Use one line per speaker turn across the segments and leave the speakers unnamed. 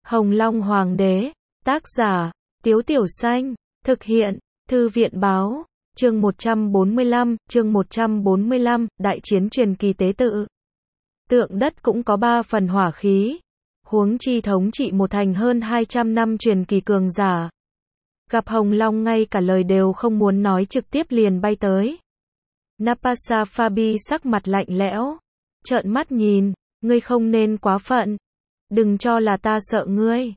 Hồng Long Hoàng đế, tác giả, Tiếu Tiểu Xanh, thực hiện, Thư viện báo, chương 145, Đại chiến truyền kỳ tế tự. Tượng đất cũng có 3 phần hỏa khí, huống chi thống trị một thành hơn 200 năm truyền kỳ cường giả. Gặp Hồng Long ngay cả lời đều không muốn nói trực tiếp liền bay tới. Napasa Fabi sắc mặt lạnh lẽo, trợn mắt nhìn, ngươi không nên quá phận. Đừng cho là ta sợ ngươi.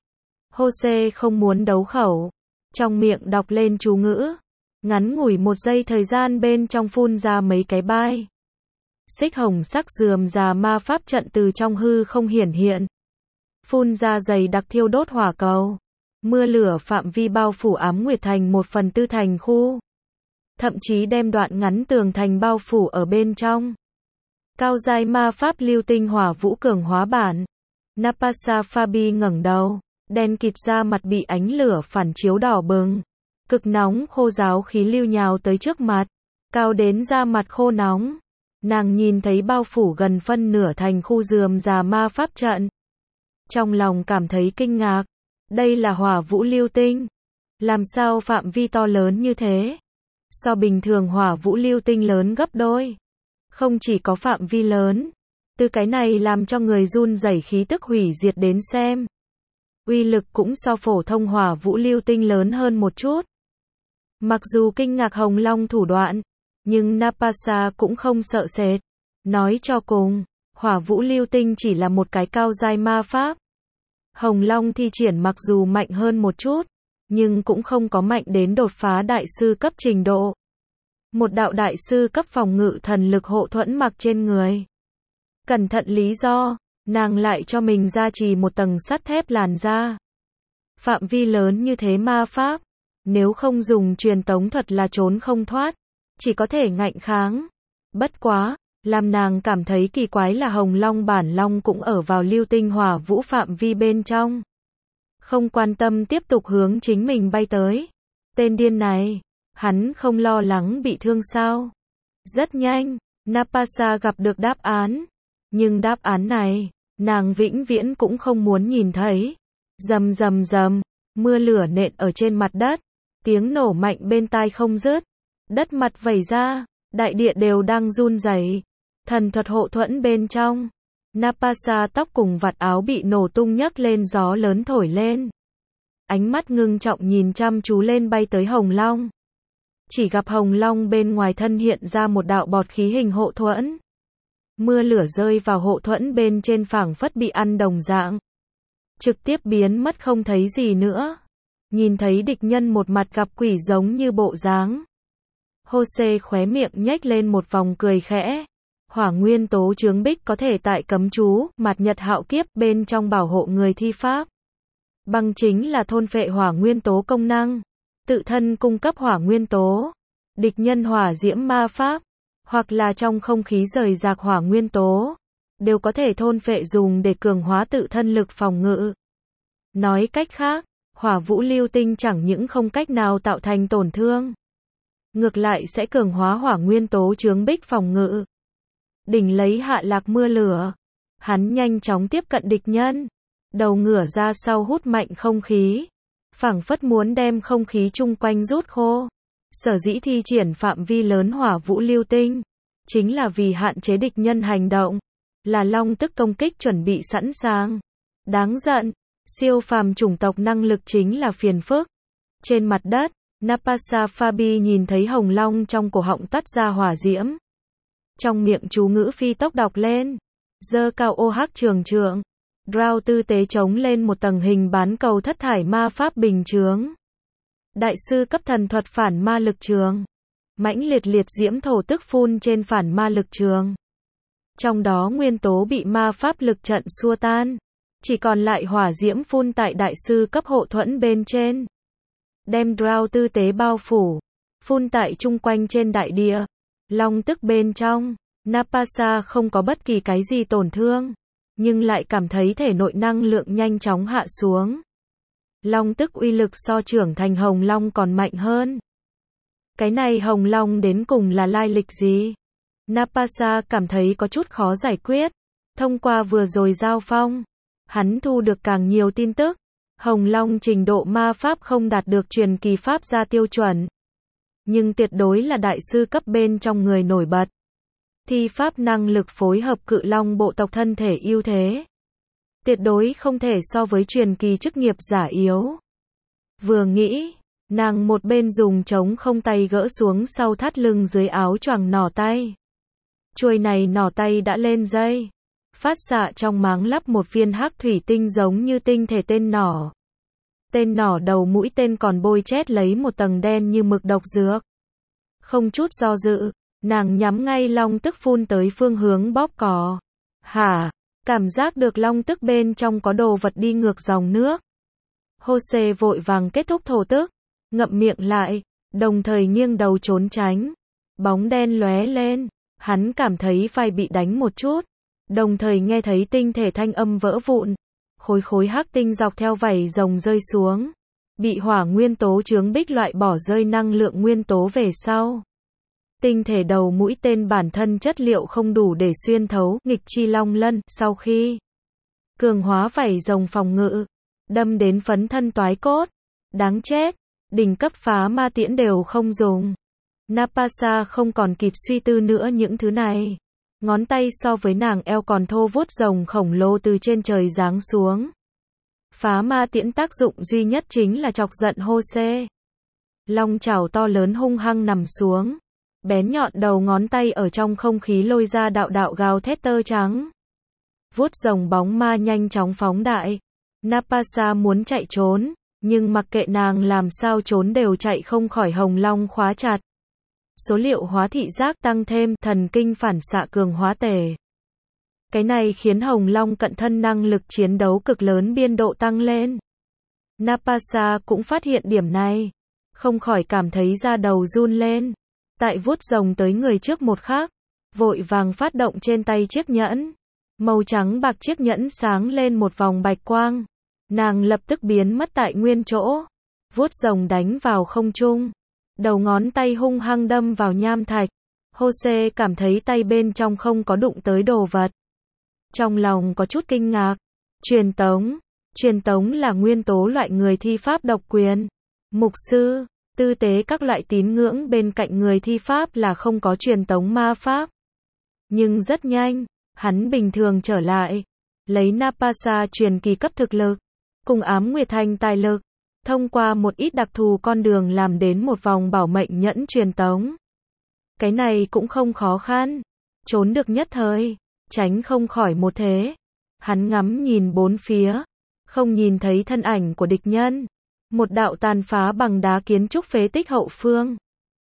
Jose không muốn đấu khẩu, trong miệng đọc lên chú ngữ. Ngắn ngủi 1 giây thời gian bên trong phun ra mấy cái bai. Xích hồng sắc rườm rà ma pháp trận từ trong hư không hiển hiện. Phun ra dày đặc thiêu đốt hỏa cầu. Mưa lửa phạm vi bao phủ Ám Nguyệt Thành 1/4 thành khu. Thậm chí đem đoạn ngắn tường thành bao phủ ở bên trong. Cao giai ma pháp lưu tinh hỏa vũ cường hóa bản. Napasa Fabi ngẩng đầu, đen kịt da mặt bị ánh lửa phản chiếu đỏ bừng. Cực nóng khô giáo khí lưu nhào tới trước mặt, cao đến da mặt khô nóng. Nàng nhìn thấy bao phủ gần phân nửa thành khu rườm rà ma pháp trận. Trong lòng cảm thấy kinh ngạc, đây là hỏa vũ lưu tinh. Làm sao phạm vi to lớn như thế? So bình thường hỏa vũ lưu tinh lớn gấp đôi. Không chỉ có phạm vi lớn, từ cái này làm cho người run rẩy khí tức hủy diệt đến xem. Uy lực cũng so phổ thông hỏa vũ lưu tinh lớn hơn một chút. Mặc dù kinh ngạc Hồng Long thủ đoạn, nhưng Napasa cũng không sợ sệt. Nói cho cùng, hỏa vũ lưu tinh chỉ là một cái cao giai ma pháp. Hồng Long thi triển mặc dù mạnh hơn một chút, nhưng cũng không có mạnh đến đột phá đại sư cấp trình độ. Một đạo đại sư cấp phòng ngự thần lực hộ thuẫn mặc trên người. Cẩn thận lý do, nàng lại cho mình gia trì một tầng sắt thép làn da. Phạm vi lớn như thế ma pháp, nếu không dùng truyền tống thuật là trốn không thoát, chỉ có thể ngạnh kháng. Bất quá, làm nàng cảm thấy kỳ quái là Hồng Long bản long cũng ở vào lưu tinh hỏa vũ phạm vi bên trong. Không quan tâm tiếp tục hướng chính mình bay tới. Tên điên này, hắn không lo lắng bị thương sao? Rất nhanh, Napasa gặp được đáp án. Nhưng đáp án này, nàng vĩnh viễn cũng không muốn nhìn thấy. Rầm rầm rầm, mưa lửa nện ở trên mặt đất. Tiếng nổ mạnh bên tai không dứt. Đất mặt vẩy ra, đại địa đều đang run rẩy. Thần thuật hộ thuẫn bên trong. Napasa tóc cùng vạt áo bị nổ tung nhấc lên gió lớn thổi lên. Ánh mắt ngưng trọng nhìn chăm chú lên bay tới Hồng Long. Chỉ gặp Hồng Long bên ngoài thân hiện ra một đạo bọt khí hình hộ thuẫn. Mưa lửa rơi vào hộ thuẫn bên trên phảng phất bị ăn đồng dạng. Trực tiếp biến mất không thấy gì nữa. Nhìn thấy địch nhân một mặt gặp quỷ giống như bộ dáng. Jose khóe miệng nhếch lên một vòng cười khẽ. Hỏa nguyên tố chướng bích có thể tại cấm chú, mặt nhật hạo kiếp bên trong bảo hộ người thi pháp. Băng chính là thôn phệ hỏa nguyên tố công năng. Tự thân cung cấp hỏa nguyên tố. Địch nhân hỏa diễm ma pháp. Hoặc là trong không khí rời rạc hỏa nguyên tố. Đều có thể thôn phệ dùng để cường hóa tự thân lực phòng ngự. Nói cách khác, hỏa vũ lưu tinh chẳng những không cách nào tạo thành tổn thương. Ngược lại sẽ cường hóa hỏa nguyên tố chướng bích phòng ngự. Đỉnh lấy hạ lạc mưa lửa. Hắn nhanh chóng tiếp cận địch nhân. Đầu ngửa ra sau hút mạnh không khí. Phảng phất muốn đem không khí chung quanh rút khô. Sở dĩ thi triển phạm vi lớn hỏa vũ lưu tinh. Chính là vì hạn chế địch nhân hành động. Là long tức công kích chuẩn bị sẵn sàng. Đáng giận. Siêu phàm chủng tộc năng lực chính là phiền phức. Trên mặt đất, Napasa Fabi nhìn thấy Hồng Long trong cổ họng tắt ra hỏa diễm. Trong miệng chú ngữ phi tốc đọc lên. Giơ cao ô hắc trường trượng. Drow tư tế chống lên một tầng hình bán cầu thất thải ma pháp bình chướng. Đại sư cấp thần thuật phản ma lực trường. Mãnh liệt liệt diễm thổ tức phun trên phản ma lực trường. Trong đó nguyên tố bị ma pháp lực trận xua tan. Chỉ còn lại hỏa diễm phun tại đại sư cấp hộ thuẫn bên trên. Đem Drow tư tế bao phủ. Phun tại chung quanh trên đại địa. Long tức bên trong. Napasa không có bất kỳ cái gì tổn thương. Nhưng lại cảm thấy thể nội năng lượng nhanh chóng hạ xuống. Long tức uy lực so trưởng thành Hồng Long còn mạnh hơn. Cái này Hồng Long đến cùng là lai lịch gì? Napasa cảm thấy có chút khó giải quyết. Thông qua vừa rồi giao phong, hắn thu được càng nhiều tin tức. Hồng Long trình độ ma pháp không đạt được truyền kỳ pháp gia tiêu chuẩn, nhưng tuyệt đối là đại sư cấp bên trong người nổi bật. Thi pháp năng lực phối hợp cự long bộ tộc thân thể ưu thế, tuyệt đối không thể so với truyền kỳ chức nghiệp giả yếu. Vừa nghĩ, nàng một bên dùng trống không tay gỡ xuống sau thắt lưng dưới áo choàng nỏ tay. Chuôi này nỏ tay đã lên dây, phát xạ trong máng lắp một viên hắc thủy tinh giống như tinh thể tên nỏ. Tên nỏ đầu mũi tên còn bôi chét lấy một tầng đen như mực độc dược. Không chút do dự, nàng nhắm ngay long tức phun tới phương hướng bóp cò. Hả? Cảm giác được long tức bên trong có đồ vật đi ngược dòng nước. Jose vội vàng kết thúc thổ tức, ngậm miệng lại, đồng thời nghiêng đầu trốn tránh. Bóng đen lóe lên, hắn cảm thấy vai bị đánh một chút, đồng thời nghe thấy tinh thể thanh âm vỡ vụn. Khối hắc tinh dọc theo vảy rồng rơi xuống, bị hỏa nguyên tố chướng bích loại bỏ rơi năng lượng nguyên tố về sau. Tinh thể đầu mũi tên bản thân chất liệu không đủ để xuyên thấu nghịch chi long lân, sau khi cường hóa vảy rồng phòng ngự, đâm đến phấn thân toái cốt. Đáng chết, đỉnh cấp phá ma tiễn đều không dùng. Napasa không còn kịp suy tư nữa những thứ này. Ngón tay so với nàng eo còn thô vuốt rồng khổng lồ từ trên trời giáng xuống. Phá ma tiễn tác dụng duy nhất chính là chọc giận Jose. Long chảo to lớn hung hăng nằm xuống. Bén nhọn đầu ngón tay ở trong không khí lôi ra đạo đạo gào thét tơ trắng. Vuốt rồng bóng ma nhanh chóng phóng đại. Napasa muốn chạy trốn, nhưng mặc kệ nàng làm sao trốn đều chạy không khỏi hồng long khóa chặt. Số liệu hóa thị giác tăng thêm, thần kinh phản xạ cường hóa tề. Cái này khiến hồng long cận thân năng lực chiến đấu cực lớn biên độ tăng lên. Napasa cũng phát hiện điểm này, không khỏi cảm thấy da đầu run lên. Tại vuốt rồng tới người trước một khắc, vội vàng phát động trên tay chiếc nhẫn. Màu trắng bạc chiếc nhẫn sáng lên một vòng bạch quang. Nàng lập tức biến mất tại nguyên chỗ. Vuốt rồng đánh vào không trung. Đầu ngón tay hung hăng đâm vào nham thạch. Jose cảm thấy tay bên trong không có đụng tới đồ vật. Trong lòng có chút kinh ngạc. Truyền tống. Truyền tống là nguyên tố loại người thi pháp độc quyền. Mục sư, tư tế các loại tín ngưỡng bên cạnh người thi pháp là không có truyền tống ma pháp. Nhưng rất nhanh, hắn bình thường trở lại. Lấy Napasa truyền kỳ cấp thực lực, cùng ám nguyệt thanh tài lực, thông qua một ít đặc thù con đường làm đến một vòng bảo mệnh nhẫn truyền tống. Cái này cũng không khó khăn. Trốn được nhất thời, tránh không khỏi một thế. Hắn ngắm nhìn bốn phía, không nhìn thấy thân ảnh của địch nhân. Một đạo tàn phá bằng đá kiến trúc phế tích hậu phương.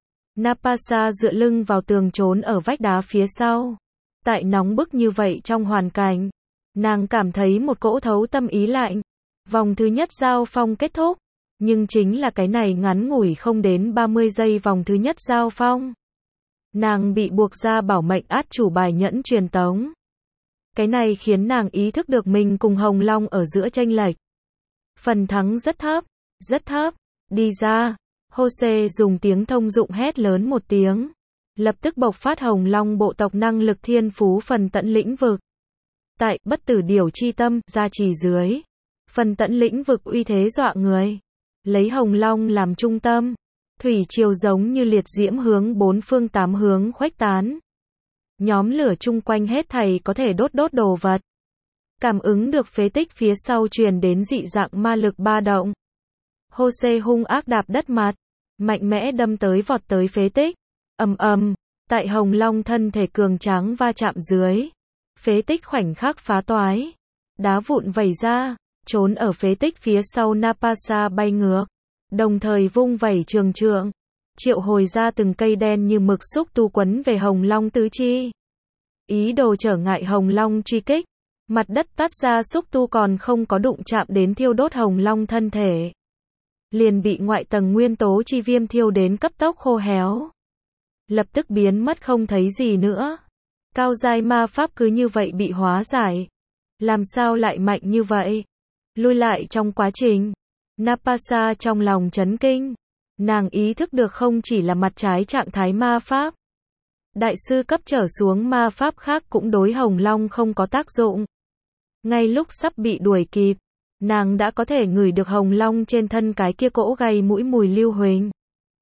Napasa dựa lưng vào tường trốn ở vách đá phía sau. Tại nóng bức như vậy trong hoàn cảnh, nàng cảm thấy một cỗ thấu tâm ý lạnh. Vòng thứ nhất giao phong kết thúc, nhưng chính là cái này ngắn ngủi không đến 30 giây vòng thứ nhất giao phong. Nàng bị buộc ra bảo mệnh át chủ bài nhẫn truyền tống. Cái này khiến nàng ý thức được mình cùng Hồng Long ở giữa chênh lệch. Phần thắng rất thấp, đi ra. Jose dùng tiếng thông dụng hét lớn một tiếng. Lập tức bộc phát Hồng Long bộ tộc năng lực thiên phú phần tận lĩnh vực. Tại bất tử điểu chi tâm gia trì dưới, phần tận lĩnh vực uy thế dọa người. Lấy Hồng Long làm trung tâm, thủy triều giống như liệt diễm hướng bốn phương tám hướng khuếch tán. Nhóm lửa chung quanh hết thảy có thể đốt đồ vật. Cảm ứng được phế tích phía sau truyền đến dị dạng ma lực ba động. Jose hung ác đạp đất mặt, mạnh mẽ đâm tới vọt tới phế tích. Ầm ầm, tại Hồng Long thân thể cường tráng va chạm dưới, phế tích khoảnh khắc phá toái, đá vụn vẩy ra, trốn ở phế tích phía sau Napasa bay ngược, đồng thời vung vẩy trường trượng, triệu hồi ra từng cây đen như mực xúc tu quấn về Hồng Long tứ chi. Ý đồ trở ngại Hồng Long truy kích, mặt đất tát ra xúc tu còn không có đụng chạm đến thiêu đốt Hồng Long thân thể, liền bị ngoại tầng nguyên tố chi viêm thiêu đến cấp tốc khô héo. Lập tức biến mất không thấy gì nữa. Cao giai ma pháp cứ như vậy bị hóa giải. Làm sao lại mạnh như vậy? Lui lại trong quá trình, Napasa trong lòng chấn kinh. Nàng ý thức được không chỉ là mặt trái trạng thái ma pháp. Đại sư cấp trở xuống ma pháp khác cũng đối Hồng Long không có tác dụng. Ngay lúc sắp bị đuổi kịp, nàng đã có thể ngửi được hồng long trên thân cái kia cỗ gây mũi mùi lưu huỳnh.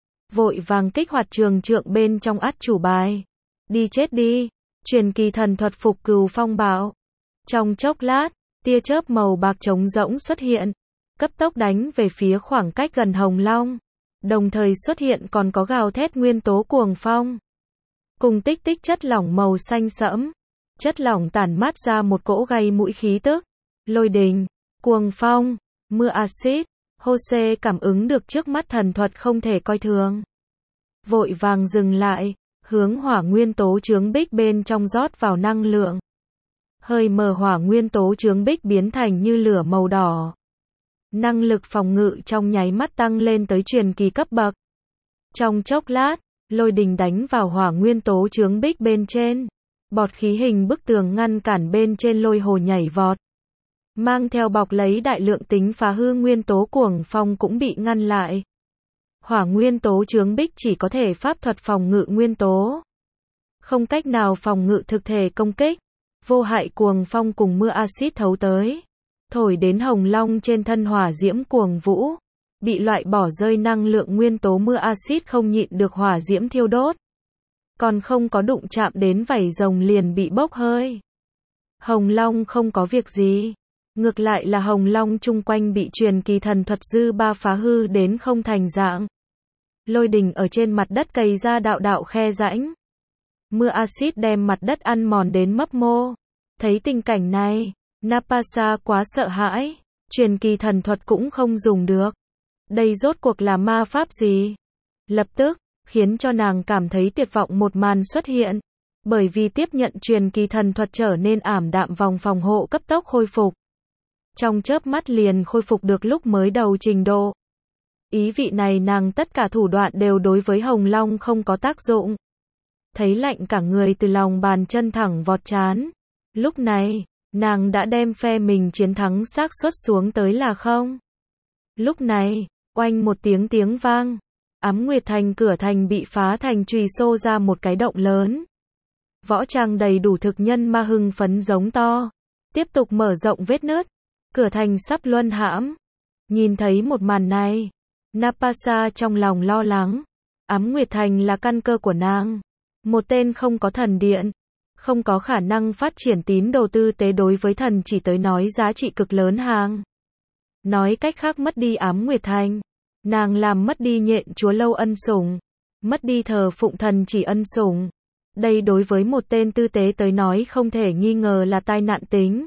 Vội vàng kích hoạt trường trượng bên trong át chủ bài. Đi chết đi, truyền kỳ thần thuật phục cừu phong bạo. Trong chốc lát, tia chớp màu bạc trống rỗng xuất hiện, cấp tốc đánh về phía khoảng cách gần hồng long. Đồng thời xuất hiện còn có gào thét nguyên tố cuồng phong. Cùng tích tích chất lỏng màu xanh sẫm. Chất lỏng tản mát ra một cỗ gây mũi khí tức. Lôi đình, cuồng phong, mưa axit. Jose cảm ứng được trước mắt thần thuật không thể coi thường. Vội vàng dừng lại, hướng hỏa nguyên tố chướng bích bên trong rót vào năng lượng. Hơi mờ hỏa nguyên tố chướng bích biến thành như lửa màu đỏ. Năng lực phòng ngự trong nháy mắt tăng lên tới truyền kỳ cấp bậc. Trong chốc lát, lôi đình đánh vào hỏa nguyên tố chướng bích bên trên. Bọt khí hình bức tường ngăn cản bên trên lôi hồ nhảy vọt. Mang theo bọc lấy đại lượng tính phá hư nguyên tố cuồng phong cũng bị ngăn lại. Hỏa nguyên tố chướng bích chỉ có thể pháp thuật phòng ngự nguyên tố. Không cách nào phòng ngự thực thể công kích. Vô hại cuồng phong cùng mưa axit thấu tới. Thổi đến hồng long trên thân hỏa diễm cuồng vũ. Bị loại bỏ rơi năng lượng nguyên tố mưa axit không nhịn được hỏa diễm thiêu đốt. Còn không có đụng chạm đến vảy rồng liền bị bốc hơi. Hồng long không có việc gì. Ngược lại là hồng long chung quanh bị truyền kỳ thần thuật dư ba phá hư đến không thành dạng. Lôi đình ở trên mặt đất cày ra đạo đạo khe rãnh. Mưa axit đem mặt đất ăn mòn đến mấp mô. Thấy tình cảnh này, Napasa quá sợ hãi. Truyền kỳ thần thuật cũng không dùng được. Đây rốt cuộc là ma pháp gì? Lập tức, khiến cho nàng cảm thấy tuyệt vọng một màn xuất hiện. Bởi vì tiếp nhận truyền kỳ thần thuật trở nên ảm đạm vòng phòng hộ cấp tốc khôi phục. Trong chớp mắt liền khôi phục được lúc mới đầu trình độ. Ý vị này nàng tất cả thủ đoạn đều đối với hồng long không có tác dụng. Thấy lạnh cả người từ lòng bàn chân thẳng vọt trán. Lúc này, nàng đã đem phe mình chiến thắng xác suất xuống tới là không. Lúc này, oanh một tiếng vang. Ám Nguyệt Thành cửa thành bị phá thành chùy xô ra một cái động lớn. Võ trang đầy đủ thực nhân ma hưng phấn giống to. Tiếp tục mở rộng vết nứt. Cửa thành sắp luân hãm. Nhìn thấy một màn này, Napasa trong lòng lo lắng. Ám Nguyệt Thành là căn cơ của nàng. Một tên không có thần điện, không có khả năng phát triển tín đồ tư tế đối với thần chỉ tới nói giá trị cực lớn hàng. Nói cách khác mất đi Ám Nguyệt Thành, nàng làm mất đi nhện chúa lâu ân sủng, mất đi thờ phụng thần chỉ ân sủng. Đây đối với một tên tư tế tới nói không thể nghi ngờ là tai nạn tính.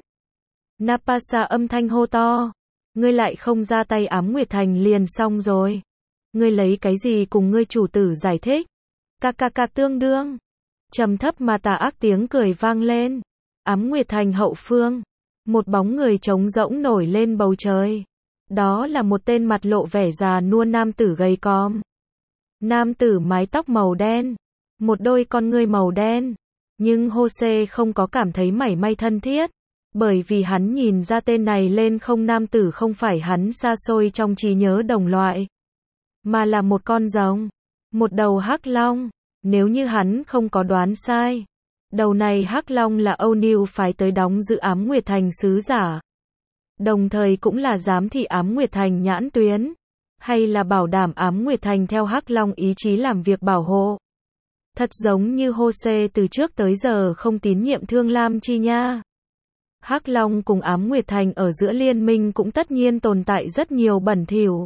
Napasa âm thanh hô to. Ngươi lại không ra tay Ám Nguyệt Thành liền xong rồi. Ngươi lấy cái gì cùng ngươi chủ tử giải thích? Tương đương. Trầm thấp mà tà ác tiếng cười vang lên. Ám Nguyệt Thành hậu phương. Một bóng người trống rỗng nổi lên bầu trời. Đó là một tên mặt lộ vẻ già nua nam tử gầy còm. Nam tử mái tóc màu đen. Một đôi con ngươi màu đen. Nhưng Jose không có cảm thấy mảy may thân thiết. Bởi vì hắn nhìn ra tên này lên không nam tử không phải hắn xa xôi trong trí nhớ đồng loại. Mà là một con rồng. Một đầu hắc long. Nếu như hắn không có đoán sai. Đầu này hắc long là Âu Niu phái tới đóng giữ Ám Nguyệt Thành sứ giả. Đồng thời cũng là giám thị Ám Nguyệt Thành nhãn tuyến. Hay là bảo đảm Ám Nguyệt Thành theo hắc long ý chí làm việc bảo hộ. Thật giống như Jose từ trước tới giờ không tín nhiệm Thương Lam Chi nha. Hắc Long cùng Ám Nguyệt Thành ở giữa liên minh cũng tất nhiên tồn tại rất nhiều bẩn thỉu.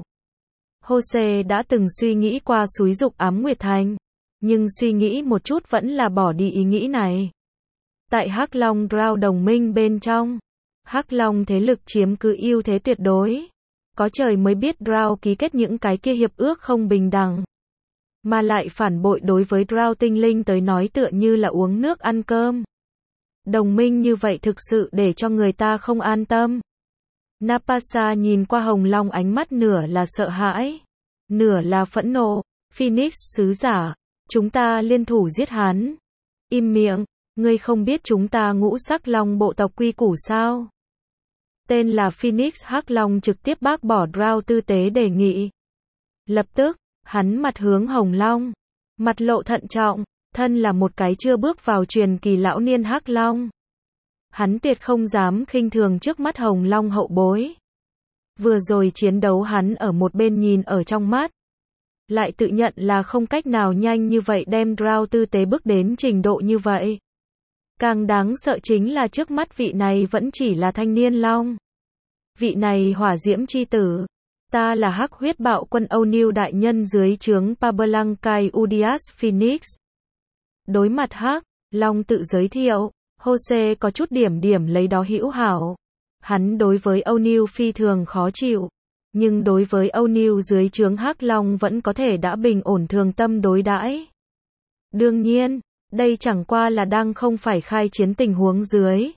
Jose đã từng suy nghĩ qua xúi giục Ám Nguyệt Thành, nhưng suy nghĩ một chút vẫn là bỏ đi ý nghĩ này. Tại Hắc Long Drow đồng minh bên trong, Hắc Long thế lực chiếm cứ ưu thế tuyệt đối. Có trời mới biết Drow ký kết những cái kia hiệp ước không bình đẳng, mà lại phản bội đối với Drow tinh linh tới nói tựa như là uống nước ăn cơm. Đồng minh như vậy thực sự để cho người ta không an tâm. Napasa nhìn qua Hồng Long ánh mắt nửa là sợ hãi, nửa là phẫn nộ. Phoenix sứ giả, chúng ta liên thủ giết hắn. Im miệng, ngươi không biết chúng ta ngũ sắc long bộ tộc quy củ sao? Tên là Phoenix Hắc Long trực tiếp bác bỏ Drow tư tế đề nghị. Lập tức, hắn mặt hướng Hồng Long, mặt lộ thận trọng. Thân là một cái chưa bước vào truyền kỳ lão niên Hắc Long. Hắn tuyệt không dám khinh thường trước mắt Hồng Long hậu bối. Vừa rồi chiến đấu hắn ở một bên nhìn ở trong mắt. Lại tự nhận là không cách nào nhanh như vậy đem Drow tư tế bước đến trình độ như vậy. Càng đáng sợ chính là trước mắt vị này vẫn chỉ là thanh niên long. Vị này hỏa diễm chi tử. Ta là hắc huyết bạo quân O'Neill đại nhân dưới trướng Pablankai Udias Phoenix. Đối mặt hắc, long tự giới thiệu, Jose có chút điểm lấy đó hữu hảo. Hắn đối với O'Neill phi thường khó chịu. Nhưng đối với O'Neill dưới trướng hắc long vẫn có thể đã bình ổn thường tâm đối đãi. Đương nhiên, đây chẳng qua là đang không phải khai chiến tình huống dưới.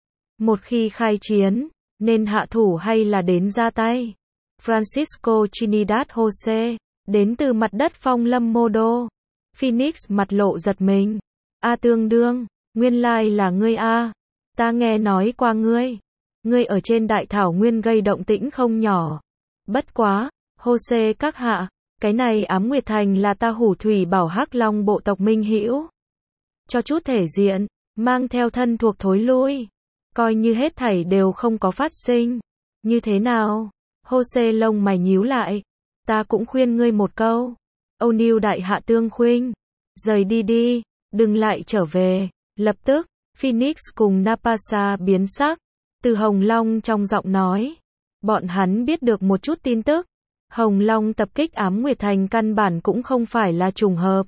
Một khi khai chiến, nên hạ thủ hay là đến ra tay. Francisco Trinidad Jose, đến từ mặt đất phong lâm mô đô. Phoenix mặt lộ giật mình. Tương đương, nguyên lai là ngươi a. Ta nghe nói qua ngươi. Ngươi ở trên đại thảo nguyên gây động tĩnh không nhỏ. Bất quá, Jose các hạ, cái này Ám Nguyệt Thành là ta Hủ Thủy Bảo Hắc Long bộ tộc minh hữu. Cho chút thể diện, mang theo thân thuộc thối lui. Coi như hết thảy đều không có phát sinh. Như thế nào? Jose lông mày nhíu lại. Ta cũng khuyên ngươi một câu. O'Neill đại hạ tương khuynh. Rời đi đi, đừng lại trở về. Lập tức, Phoenix cùng Napasa biến sắc. Từ Hồng Long trong giọng nói. Bọn hắn biết được một chút tin tức. Hồng Long tập kích Ám Nguyệt Thành căn bản cũng không phải là trùng hợp.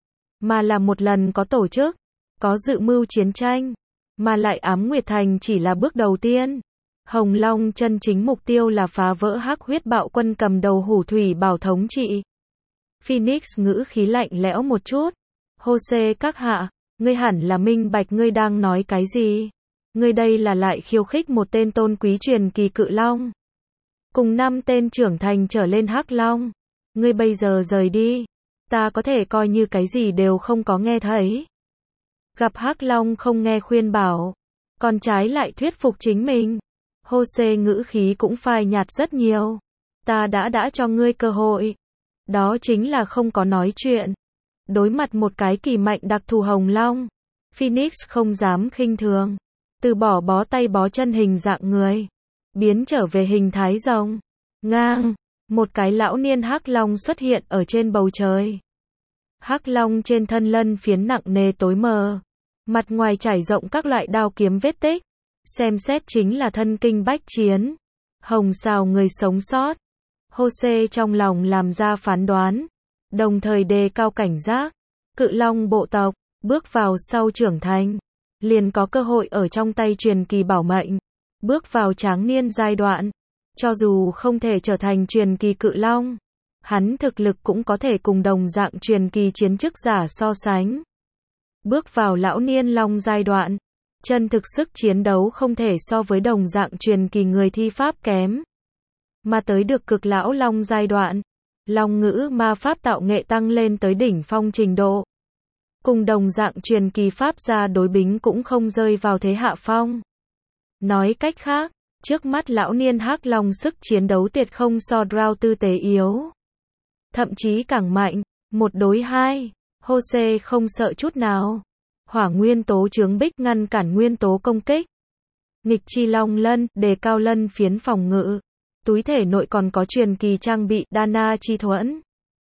Mà là một lần có tổ chức. Có dự mưu chiến tranh. Mà lại Ám Nguyệt Thành chỉ là bước đầu tiên. Hồng Long chân chính mục tiêu là phá vỡ hắc huyết bạo quân cầm đầu Hủ Thủy Bảo thống trị. Phoenix ngữ khí lạnh lẽo một chút. Jose các hạ, ngươi hẳn là minh bạch ngươi đang nói cái gì. Ngươi đây là lại khiêu khích một tên tôn quý truyền kỳ cự long. Cùng 5 tên trưởng thành trở lên hắc long. Ngươi bây giờ rời đi. Ta có thể coi như cái gì đều không có nghe thấy. Gặp hắc long không nghe khuyên bảo. Còn trái lại thuyết phục chính mình. Jose ngữ khí cũng phai nhạt rất nhiều. Ta đã cho ngươi cơ hội. Đó chính là không có nói chuyện. Đối mặt một cái kỳ mạnh đặc thù hồng long. Phoenix không dám khinh thường. Từ bỏ bó tay bó chân hình dạng người. Biến trở về hình thái rồng. Ngang. Một cái lão niên hắc long xuất hiện ở trên bầu trời. Hắc long trên thân lân phiến nặng nề tối mờ. Mặt ngoài trải rộng các loại đao kiếm vết tích. Xem xét chính là thân kinh bách chiến. Hồng xào người sống sót. Jose trong lòng làm ra phán đoán. Đồng thời đề cao cảnh giác. Cự long bộ tộc, bước vào sau trưởng thành. Liền có cơ hội ở trong tay truyền kỳ bảo mệnh. Bước vào tráng niên giai đoạn. Cho dù không thể trở thành truyền kỳ cự long. Hắn thực lực cũng có thể cùng đồng dạng truyền kỳ chiến chức giả so sánh. Bước vào lão niên long giai đoạn. Chân thực sức chiến đấu không thể so với đồng dạng truyền kỳ người thi pháp kém. Mà tới được cực lão long giai đoạn. Long ngữ ma pháp tạo nghệ tăng lên tới đỉnh phong trình độ. Cùng đồng dạng truyền kỳ pháp gia đối bính cũng không rơi vào thế hạ phong. Nói cách khác, trước mắt lão niên hắc long sức chiến đấu tuyệt không so Drow tư tế yếu. Thậm chí càng mạnh, 1 đối 2, Jose không sợ chút nào. Hỏa nguyên tố chướng bích ngăn cản nguyên tố công kích. Nghịch chi long lân, đề cao lân phiến phòng ngự. Túi thể nội còn có truyền kỳ trang bị Dana chi thuẫn.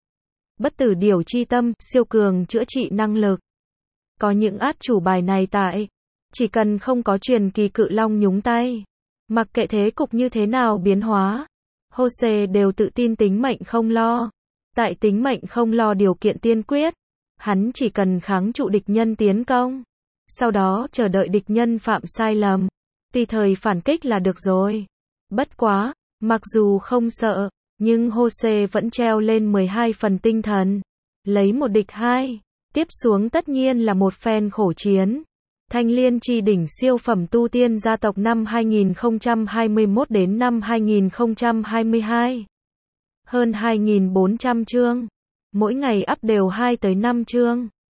Bất tử điểu chi tâm, siêu cường chữa trị năng lực. Có những át chủ bài này tại. Chỉ cần không có truyền kỳ cự long nhúng tay. Mặc kệ thế cục như thế nào biến hóa. Jose đều tự tin tính mệnh không lo. Tại tính mệnh không lo điều kiện tiên quyết. Hắn chỉ cần kháng trụ địch nhân tiến công. Sau đó chờ đợi địch nhân phạm sai lầm. Tùy thời phản kích là được rồi. Bất quá, mặc dù không sợ, nhưng Jose vẫn treo lên 12 phần tinh thần. Lấy 1 địch 2. Tiếp xuống tất nhiên là một phen khổ chiến. Thanh Liên chi đỉnh siêu phẩm tu tiên gia tộc năm 2021 đến năm 2022. Hơn 2.400 chương. Mỗi ngày up đều 2 tới 5 chương.